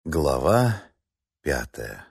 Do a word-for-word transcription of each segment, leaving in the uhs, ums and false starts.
Глава пятая.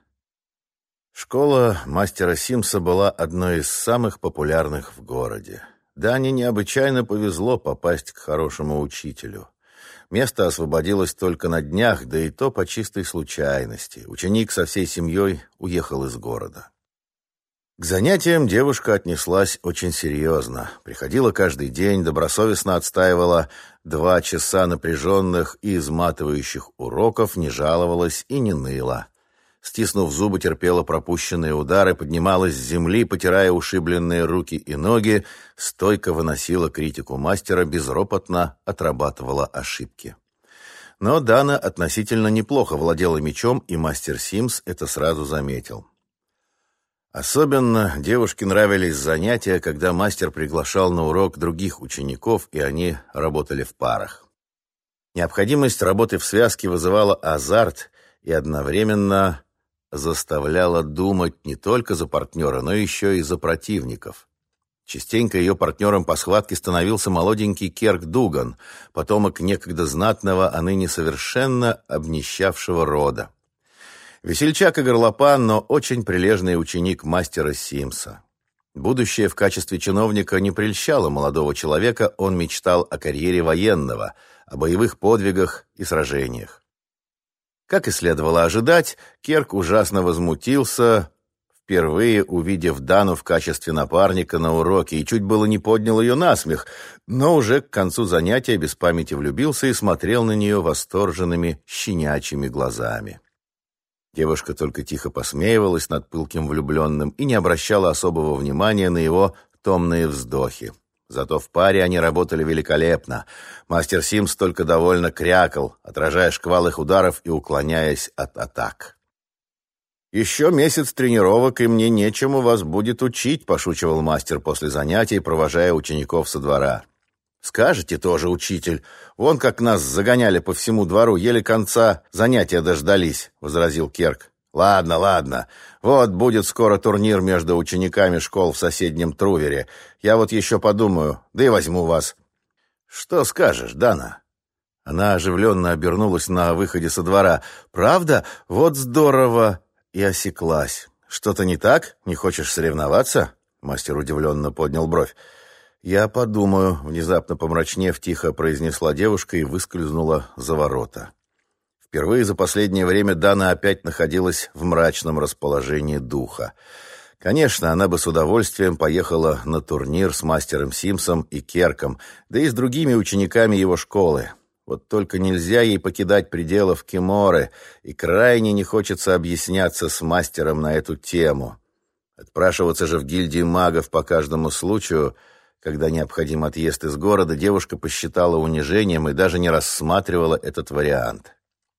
Школа мастера Симса была одной из самых популярных в городе. Дане необычайно повезло попасть к хорошему учителю. Место освободилось только на днях, да и то по чистой случайности. Ученик со всей семьей уехал из города. К занятиям девушка отнеслась очень серьезно. Приходила каждый день, добросовестно отстаивала два часа напряженных и изматывающих уроков, не жаловалась и не ныла. Стиснув зубы, терпела пропущенные удары, поднималась с земли, потирая ушибленные руки и ноги, стойко выносила критику мастера, безропотно отрабатывала ошибки. Но Дана относительно неплохо владела мечом, и мастер Симс это сразу заметил. Особенно девушке нравились занятия, когда мастер приглашал на урок других учеников, и они работали в парах. Необходимость работы в связке вызывала азарт и одновременно заставляла думать не только за партнера, но еще и за противников. Частенько ее партнером по схватке становился молоденький Керк Дуган, потомок некогда знатного, а ныне совершенно обнищавшего рода. Весельчак и горлопан, но очень прилежный ученик мастера Симса. Будущее в качестве чиновника не прельщало молодого человека, он мечтал о карьере военного, о боевых подвигах и сражениях. Как и следовало ожидать, Керк ужасно возмутился, впервые увидев Дану в качестве напарника на уроке, и чуть было не поднял ее на смех, но уже к концу занятия без памяти влюбился и смотрел на нее восторженными щенячьими глазами. Девушка только тихо посмеивалась над пылким влюбленным и не обращала особого внимания на его томные вздохи. Зато в паре они работали великолепно. Мастер Симс только довольно крякал, отражая шквал их ударов и уклоняясь от атак. «Еще месяц тренировок, и мне нечему вас будет учить», — пошучивал мастер после занятий, провожая учеников со двора. «Скажете тоже, учитель, вон как нас загоняли по всему двору, еле конца занятия дождались», — возразил Керк. «Ладно, ладно, вот будет скоро турнир между учениками школ в соседнем Трувере. Я вот еще подумаю, да и возьму вас». «Что скажешь, Дана?» Она оживленно обернулась на выходе со двора. «Правда? Вот здорово!» И осеклась. «Что-то не так? Не хочешь соревноваться?» Мастер удивленно поднял бровь. «Я подумаю», — внезапно помрачнев, тихо произнесла девушка и выскользнула за ворота. Впервые за последнее время Дана опять находилась в мрачном расположении духа. Конечно, она бы с удовольствием поехала на турнир с мастером Симсом и Керком, да и с другими учениками его школы. Вот только нельзя ей покидать пределов Киморы, и крайне не хочется объясняться с мастером на эту тему. Отпрашиваться же в гильдии магов по каждому случаю, когда необходим отъезд из города, девушка посчитала унижением и даже не рассматривала этот вариант.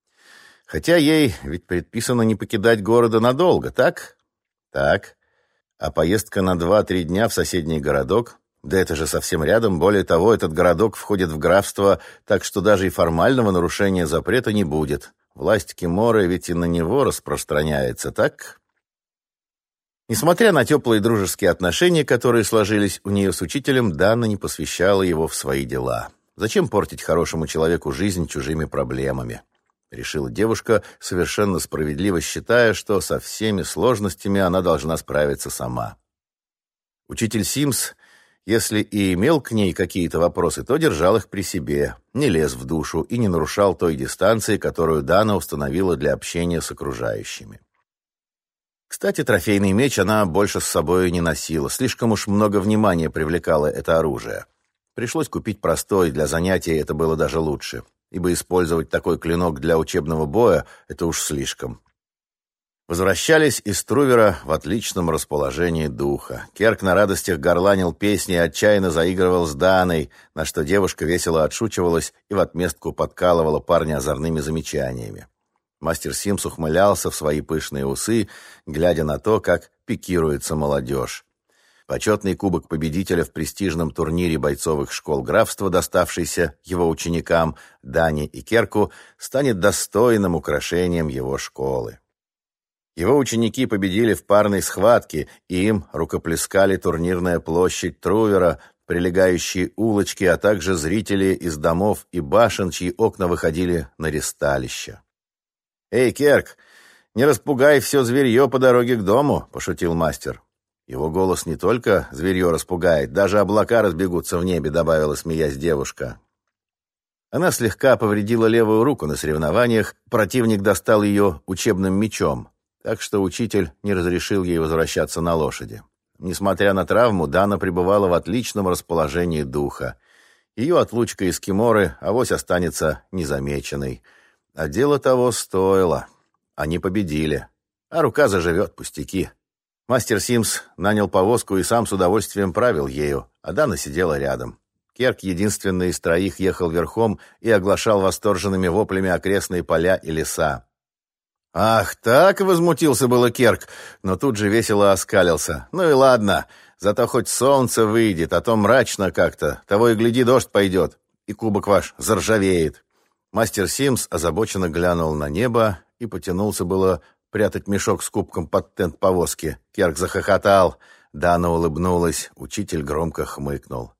Хотя ей ведь предписано не покидать города надолго, так? Так. А поездка на два-три дня в соседний городок? Да это же совсем рядом. Более того, этот городок входит в графство, так что даже и формального нарушения запрета не будет. Власть Киморы ведь и на него распространяется, так? Несмотря на теплые дружеские отношения, которые сложились у нее с учителем, Дана не посвящала его в свои дела. Зачем портить хорошему человеку жизнь чужими проблемами? Решила девушка, совершенно справедливо считая, что со всеми сложностями она должна справиться сама. Учитель Симс, если и имел к ней какие-то вопросы, то держал их при себе, не лез в душу и не нарушал той дистанции, которую Дана установила для общения с окружающими. Кстати, трофейный меч она больше с собой не носила, слишком уж много внимания привлекало это оружие. Пришлось купить простой, для занятий это было даже лучше, ибо использовать такой клинок для учебного боя – это уж слишком. Возвращались из Трувера в отличном расположении духа. Керк на радостях горланил песни и отчаянно заигрывал с Даной, на что девушка весело отшучивалась и в отместку подкалывала парня озорными замечаниями. Мастер Симс ухмылялся в свои пышные усы, глядя на то, как пикируется молодежь. Почетный кубок победителя в престижном турнире бойцовых школ графства, доставшийся его ученикам Дане и Керку, станет достойным украшением его школы. Его ученики победили в парной схватке, и им рукоплескали турнирная площадь Трувера, прилегающие улочки, а также зрители из домов и башен, чьи окна выходили на ристалище. «Эй, Керк, не распугай все зверье по дороге к дому», — пошутил мастер. «Его голос не только зверье распугает, даже облака разбегутся в небе», — добавила, смеясь, девушка. Она слегка повредила левую руку на соревнованиях, противник достал ее учебным мечом, так что учитель не разрешил ей возвращаться на лошади. Несмотря на травму, Дана пребывала в отличном расположении духа. Ее отлучка из Киморы авось останется незамеченной. А дело того стоило. Они победили. А рука заживет, пустяки. Мастер Симс нанял повозку и сам с удовольствием правил ею, а Дана сидела рядом. Керк, единственный из троих, ехал верхом и оглашал восторженными воплями окрестные поля и леса. «Ах, так!» — возмутился было Керк, но тут же весело оскалился. «Ну и ладно, зато хоть солнце выйдет, а то мрачно как-то. Того и гляди, дождь пойдет, и кубок ваш заржавеет». Мастер Симс озабоченно глянул на небо и потянулся было прятать мешок с кубком под тент повозки. Керк захохотал. Дана улыбнулась. Учитель громко хмыкнул.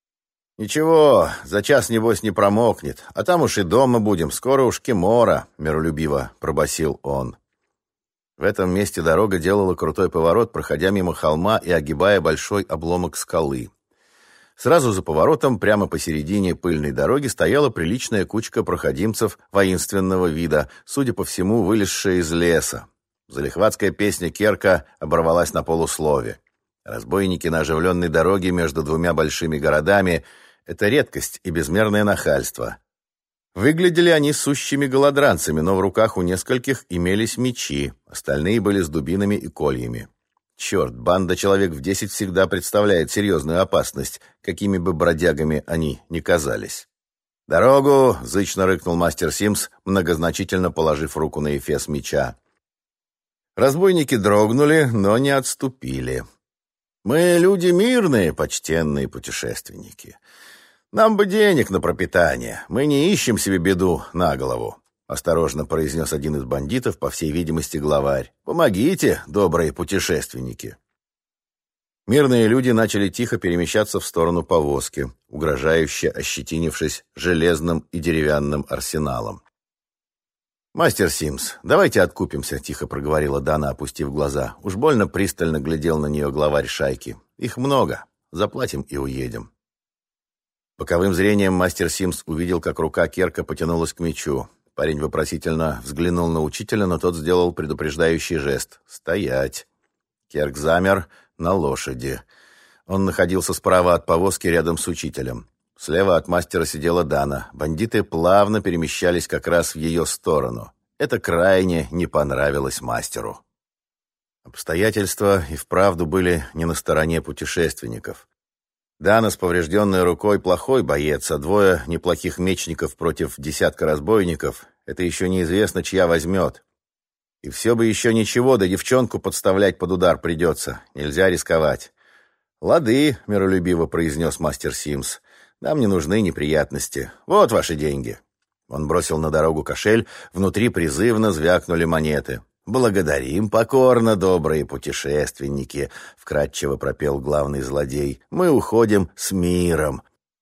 «Ничего, за час, небось, не промокнет. А там уж и дома будем. Скоро уж Кимора», — миролюбиво пробасил он. В этом месте дорога делала крутой поворот, проходя мимо холма и огибая большой обломок скалы. Сразу за поворотом, прямо посередине пыльной дороги, стояла приличная кучка проходимцев воинственного вида, судя по всему, вылезшая из леса. Залихватская песня Керка оборвалась на полуслове. Разбойники на оживленной дороге между двумя большими городами — это редкость и безмерное нахальство. Выглядели они сущими голодранцами, но в руках у нескольких имелись мечи, остальные были с дубинами и кольями. Черт, банда человек в десять всегда представляет серьезную опасность, какими бы бродягами они ни казались. «Дорогу!» — зычно рыкнул мастер Симс, многозначительно положив руку на эфес меча. Разбойники дрогнули, но не отступили. «Мы люди мирные, почтенные путешественники. Нам бы денег на пропитание. Мы не ищем себе беду на голову», — осторожно произнес один из бандитов, по всей видимости, главарь. «Помогите, добрые путешественники». Мирные люди начали тихо перемещаться в сторону повозки, угрожающе ощетинившись железным и деревянным арсеналом. «Мастер Симс, давайте откупимся», — тихо проговорила Дана, опустив глаза. Уж больно пристально глядел на нее главарь шайки. «Их много. Заплатим и уедем». Боковым зрением мастер Симс увидел, как рука Керка потянулась к мечу. Парень вопросительно взглянул на учителя, но тот сделал предупреждающий жест. «Стоять!» Керк замер на лошади. Он находился справа от повозки рядом с учителем. Слева от мастера сидела Дана. Бандиты плавно перемещались как раз в ее сторону. Это крайне не понравилось мастеру. Обстоятельства и вправду были не на стороне путешественников. Дана с поврежденной рукой плохой боец, а двое неплохих мечников против десятка разбойников — это еще неизвестно, чья возьмет. И все бы еще ничего, да девчонку подставлять под удар придется. Нельзя рисковать. «Лады», — миролюбиво произнес мастер Симс, — «нам не нужны неприятности. Вот ваши деньги». Он бросил на дорогу кошель, внутри призывно звякнули монеты. «Благодарим покорно, добрые путешественники», — вкратчиво пропел главный злодей. «Мы уходим с миром».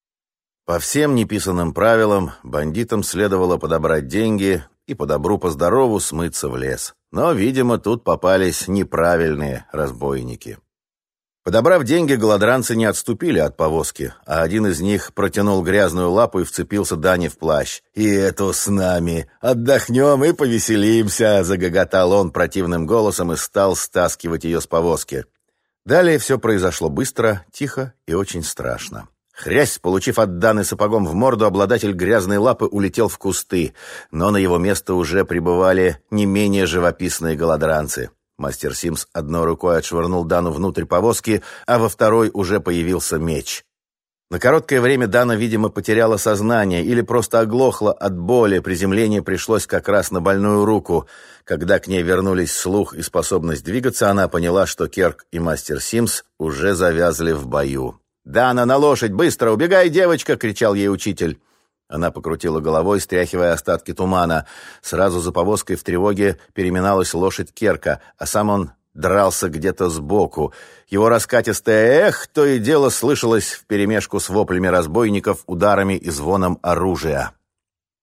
По всем неписанным правилам бандитам следовало подобрать деньги и по добру по здорову смыться в лес. Но, видимо, тут попались неправильные разбойники. Подобрав деньги, голодранцы не отступили от повозки, а один из них протянул грязную лапу и вцепился Дане в плащ. «И это с нами! Отдохнем и повеселимся!» — загоготал он противным голосом и стал стаскивать ее с повозки. Далее все произошло быстро, тихо и очень страшно. Хрясь, получив от Даны сапогом в морду, обладатель грязной лапы улетел в кусты, но на его место уже прибывали не менее живописные голодранцы. Мастер Симс одной рукой отшвырнул Дану внутрь повозки, а во второй уже появился меч. На короткое время Дана, видимо, потеряла сознание или просто оглохла от боли. Приземление пришлось как раз на больную руку. Когда к ней вернулись слух и способность двигаться, она поняла, что Керк и мастер Симс уже завязли в бою. «Дана, на лошадь! Быстро! Убегай, девочка!» — кричал ей учитель. Она покрутила головой, стряхивая остатки тумана. Сразу за повозкой в тревоге переминалась лошадь Керка, а сам он дрался где-то сбоку. Его раскатистое «эх» то и дело слышалось вперемешку с воплями разбойников, ударами и звоном оружия.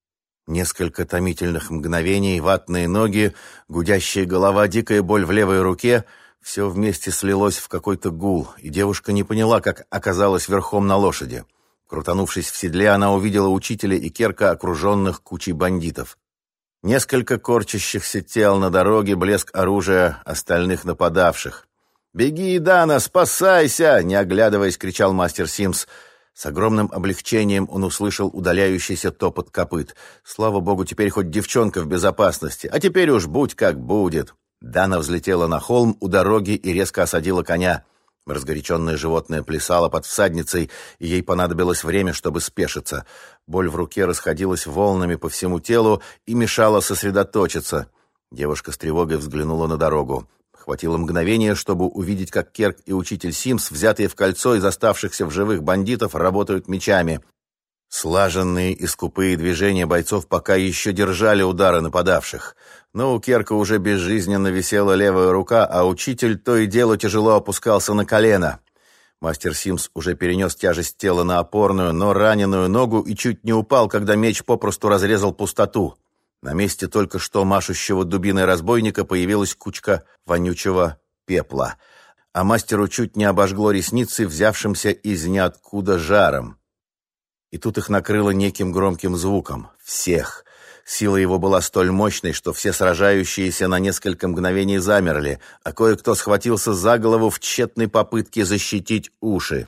Несколько томительных мгновений, ватные ноги, гудящая голова, дикая боль в левой руке — все вместе слилось в какой-то гул, и девушка не поняла, как оказалась верхом на лошади. Крутанувшись в седле, она увидела учителя и Керка, окруженных кучей бандитов. Несколько корчащихся тел на дороге, блеск оружия остальных нападавших. «Беги, Дана, спасайся!» — не оглядываясь, кричал мастер Симс. С огромным облегчением он услышал удаляющийся топот копыт. Слава богу, теперь хоть девчонка в безопасности, а теперь уж будь как будет. Дана взлетела на холм у дороги и резко осадила коня. Разгоряченное животное плясало под всадницей, и ей понадобилось время, чтобы спешиться. Боль в руке расходилась волнами по всему телу и мешала сосредоточиться. Девушка с тревогой взглянула на дорогу. Хватило мгновения, чтобы увидеть, как Керк и учитель Симс, взятые в кольцо из оставшихся в живых бандитов, работают мечами. Слаженные и скупые движения бойцов пока еще держали удары нападавших. Но у Керка уже безжизненно висела левая рука, а учитель то и дело тяжело опускался на колено. Мастер Симс уже перенес тяжесть тела на опорную, но раненую ногу и чуть не упал, когда меч попросту разрезал пустоту. На месте только что машущего дубиной разбойника появилась кучка вонючего пепла, а мастеру чуть не обожгло ресницы, взявшимся из ниоткуда жаром. И тут их накрыло неким громким звуком. Всех. Сила его была столь мощной, что все сражающиеся на несколько мгновений замерли, а кое-кто схватился за голову в тщетной попытке защитить уши.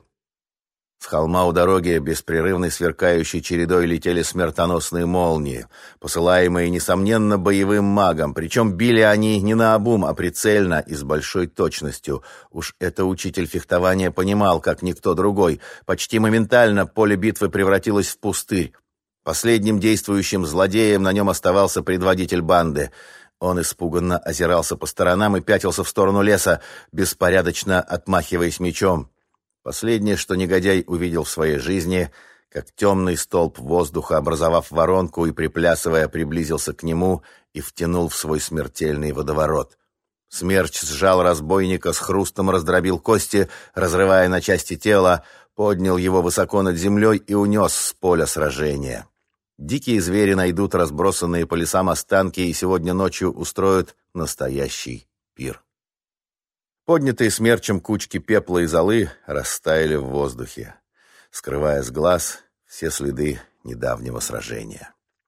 С холма у дороги беспрерывной сверкающей чередой летели смертоносные молнии, посылаемые, несомненно, боевым магом, причем били они не наобум, а прицельно и с большой точностью. Уж это учитель фехтования понимал, как никто другой. Почти моментально поле битвы превратилось в пустырь. Последним действующим злодеем на нем оставался предводитель банды. Он испуганно озирался по сторонам и пятился в сторону леса, беспорядочно отмахиваясь мечом. Последнее, что негодяй увидел в своей жизни, как темный столб воздуха, образовав воронку и приплясывая, приблизился к нему и втянул в свой смертельный водоворот. Смерч сжал разбойника, с хрустом раздробил кости, разрывая на части тело, поднял его высоко над землей и унес с поля сражения. Дикие звери найдут разбросанные по лесам останки и сегодня ночью устроят настоящий пир. Поднятые смерчем кучки пепла и золы растаяли в воздухе, скрывая с глаз все следы недавнего сражения.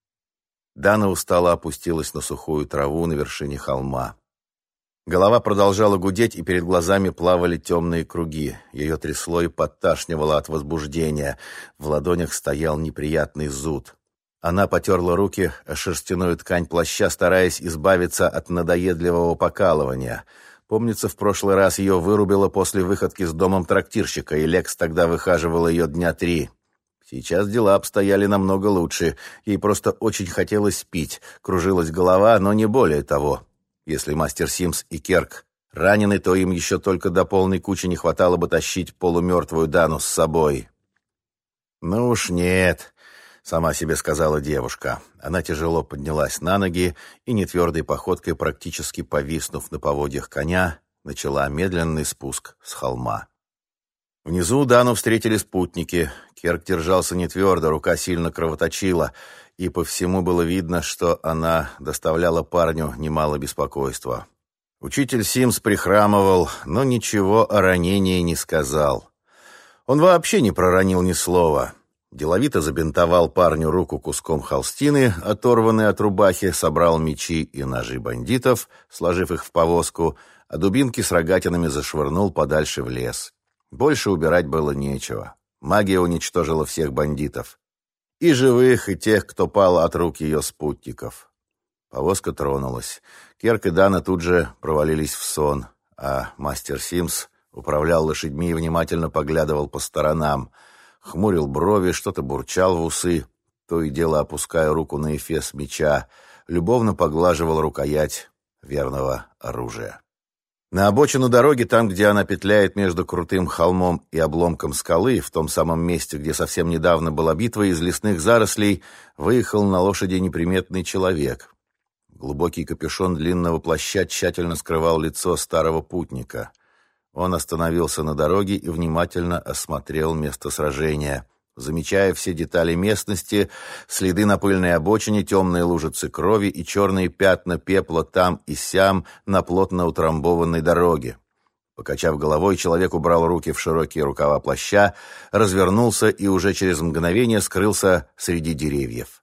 Дана устало опустилась на сухую траву на вершине холма. Голова продолжала гудеть, и перед глазами плавали темные круги. Ее трясло и подташнивало от возбуждения. В ладонях стоял неприятный зуд. Она потерла руки о шерстяную ткань плаща, стараясь избавиться от надоедливого покалывания. Помнится, в прошлый раз ее вырубило после выходки с домом трактирщика, и Лекс тогда выхаживала ее дня три. Сейчас дела обстояли намного лучше. Ей просто очень хотелось пить. Кружилась голова, но не более того. Если мастер Симс и Керк ранены, то им еще только до полной кучи не хватало бы тащить полумертвую Дану с собой. «Ну уж нет», — сама себе сказала девушка. Она тяжело поднялась на ноги и нетвердой походкой, практически повиснув на поводьях коня, начала медленный спуск с холма. Внизу Дану встретили спутники. Керк держался нетвердо, рука сильно кровоточила, и по всему было видно, что она доставляла парню немало беспокойства. Учитель Симс прихрамывал, но ничего о ранении не сказал. Он вообще не проронил ни слова. Деловито забинтовал парню руку куском холстины, оторванной от рубахи, собрал мечи и ножи бандитов, сложив их в повозку, а дубинки с рогатинами зашвырнул подальше в лес. Больше убирать было нечего. Магия уничтожила всех бандитов. И живых, и тех, кто пал от рук ее спутников. Повозка тронулась. Керк и Дана тут же провалились в сон, а мастер Симс управлял лошадьми и внимательно поглядывал по сторонам. Хмурил брови, что-то бурчал в усы, то и дело опуская руку на эфес меча, любовно поглаживал рукоять верного оружия. На обочину дороги, там, где она петляет между крутым холмом и обломком скалы, в том самом месте, где совсем недавно была битва, из лесных зарослей выехал на лошади неприметный человек. Глубокий капюшон длинного плаща тщательно скрывал лицо старого путника. Он остановился на дороге и внимательно осмотрел место сражения. замечая все детали местности, следы на пыльной обочине, темные лужицы крови и черные пятна пепла там и сям на плотно утрамбованной дороге. Покачав головой, человек убрал руки в широкие рукава плаща, развернулся и уже через мгновение скрылся среди деревьев.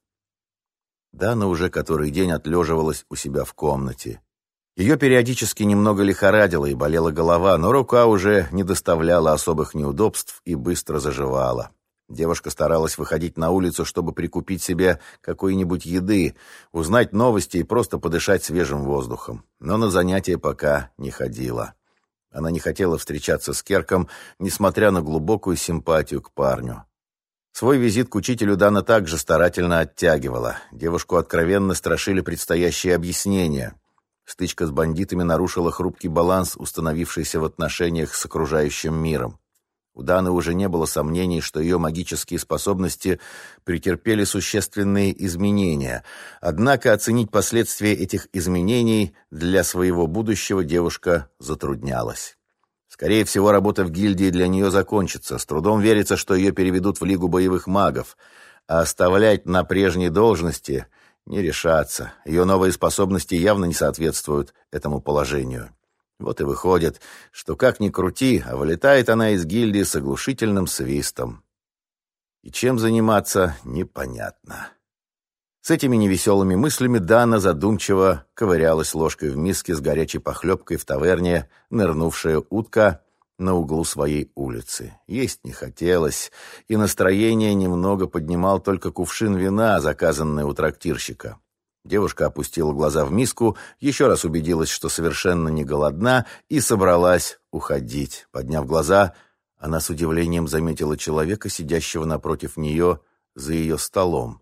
Дана уже который день отлеживалась у себя в комнате. Ее периодически немного лихорадило и болела голова, но рука уже не доставляла особых неудобств и быстро заживала. Девушка старалась выходить на улицу, чтобы прикупить себе какой-нибудь еды, узнать новости и просто подышать свежим воздухом. Но на занятия пока не ходила. Она не хотела встречаться с Керком, несмотря на глубокую симпатию к парню. Свой визит к учителю Дана также старательно оттягивала. Девушку откровенно страшили предстоящие объяснения. Стычка с бандитами нарушила хрупкий баланс, установившийся в отношениях с окружающим миром. У Даны уже не было сомнений, что ее магические способности претерпели существенные изменения. Однако оценить последствия этих изменений для своего будущего девушка затруднялась. Скорее всего, работа в гильдии для нее закончится. С трудом верится, что ее переведут в Лигу боевых магов. А оставлять на прежней должности не решаться. Ее новые способности явно не соответствуют этому положению. Вот и выходит, что как ни крути, а вылетает она из гильдии с оглушительным свистом. И чем заниматься, непонятно. С этими невеселыми мыслями Дана задумчиво ковырялась ложкой в миске с горячей похлебкой в таверне, нырнувшая утка на углу своей улицы. Есть не хотелось, и настроение немного поднимал только кувшин вина, заказанный у трактирщика. Девушка опустила глаза в миску, еще раз убедилась, что совершенно не голодна, и собралась уходить. Подняв глаза, она с удивлением заметила человека, сидящего напротив нее за ее столом.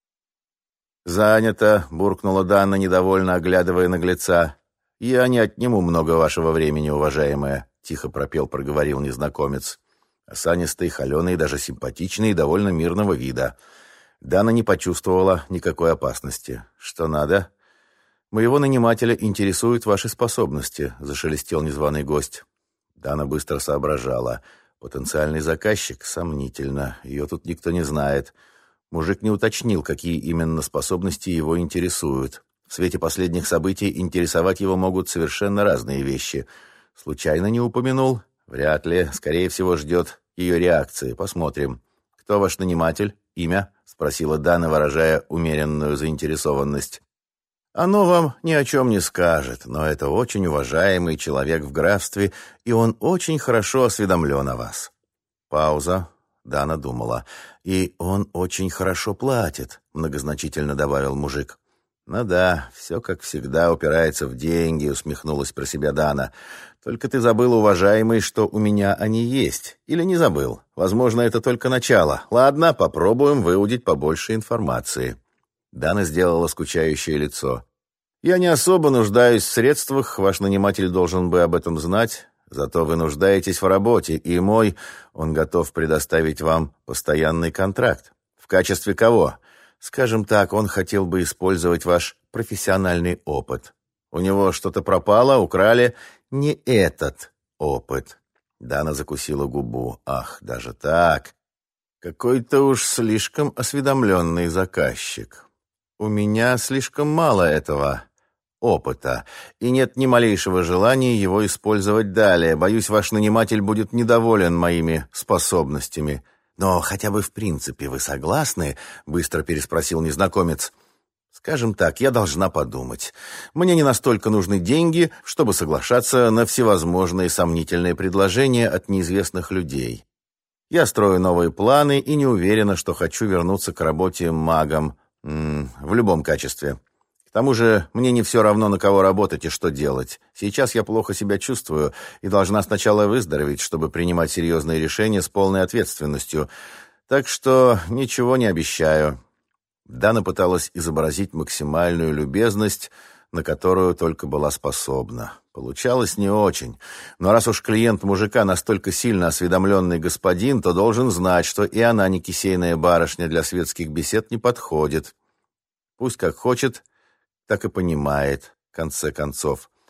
«Занято», — буркнула Дана, недовольно оглядывая наглеца. «Я не отниму много вашего времени, уважаемая», — тихо пропел, проговорил незнакомец. Осанистый, холеный, даже симпатичный и довольно мирного вида. Дана не почувствовала никакой опасности. «Что надо?» «Моего нанимателя интересуют ваши способности», — зашелестел незваный гость. Дана быстро соображала. Потенциальный заказчик? Сомнительно. Ее тут никто не знает. Мужик не уточнил, какие именно способности его интересуют. В свете последних событий интересовать его могут совершенно разные вещи. Случайно не упомянул? Вряд ли. Скорее всего, ждет ее реакции. Посмотрим. «Кто ваш наниматель? Имя?» — спросила Дана, выражая умеренную заинтересованность. «Оно вам ни о чем не скажет, но это очень уважаемый человек в графстве, и он очень хорошо осведомлен о вас». Пауза. Дана думала. «И он очень хорошо платит», — многозначительно добавил мужик. «Ну да, все как всегда упирается в деньги», — усмехнулась про себя Дана. «Только ты забыл, уважаемый, что у меня они есть. Или не забыл? Возможно, это только начало. Ладно, попробуем выудить побольше информации». Дана сделала скучающее лицо. «Я не особо нуждаюсь в средствах, ваш наниматель должен бы об этом знать. Зато вы нуждаетесь в работе, и мой, он готов предоставить вам постоянный контракт. В качестве кого? Скажем так, он хотел бы использовать ваш профессиональный опыт. У него что-то пропало, украли. Не этот опыт». Дана закусила губу. «Ах, даже так? Какой-то уж слишком осведомленный заказчик. У меня слишком мало этого опыта, и нет ни малейшего желания его использовать далее. Боюсь, ваш наниматель будет недоволен моими способностями». «Но хотя бы в принципе вы согласны?» — быстро переспросил незнакомец. «Скажем так, я должна подумать. Мне не настолько нужны деньги, чтобы соглашаться на всевозможные сомнительные предложения от неизвестных людей. Я строю новые планы и не уверена, что хочу вернуться к работе магом м-м, в любом качестве. К тому же мне не все равно, на кого работать и что делать. Сейчас я плохо себя чувствую и должна сначала выздороветь, чтобы принимать серьезные решения с полной ответственностью. Так что ничего не обещаю». Дана пыталась изобразить максимальную любезность, на которую только была способна. Получалось не очень. Но раз уж клиент мужика настолько сильно осведомленный господин, то должен знать, что и она не кисейная барышня, для светских бесед не подходит. Пусть как хочет, так и понимает, в конце концов.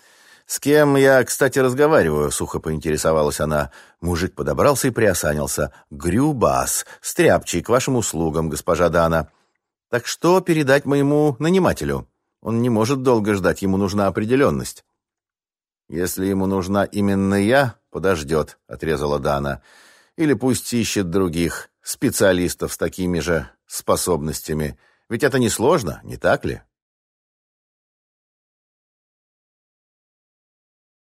«С кем я, кстати, разговариваю?» — сухо поинтересовалась она. Мужик подобрался и приосанился. «Грюбас, стряпчий, к вашим услугам, госпожа Дана. Так что передать моему нанимателю? Он не может долго ждать, ему нужна определенность». «Если ему нужна именно я, подождет», — отрезала Дана. «Или пусть ищет других специалистов с такими же способностями. Ведь это несложно, не так ли?»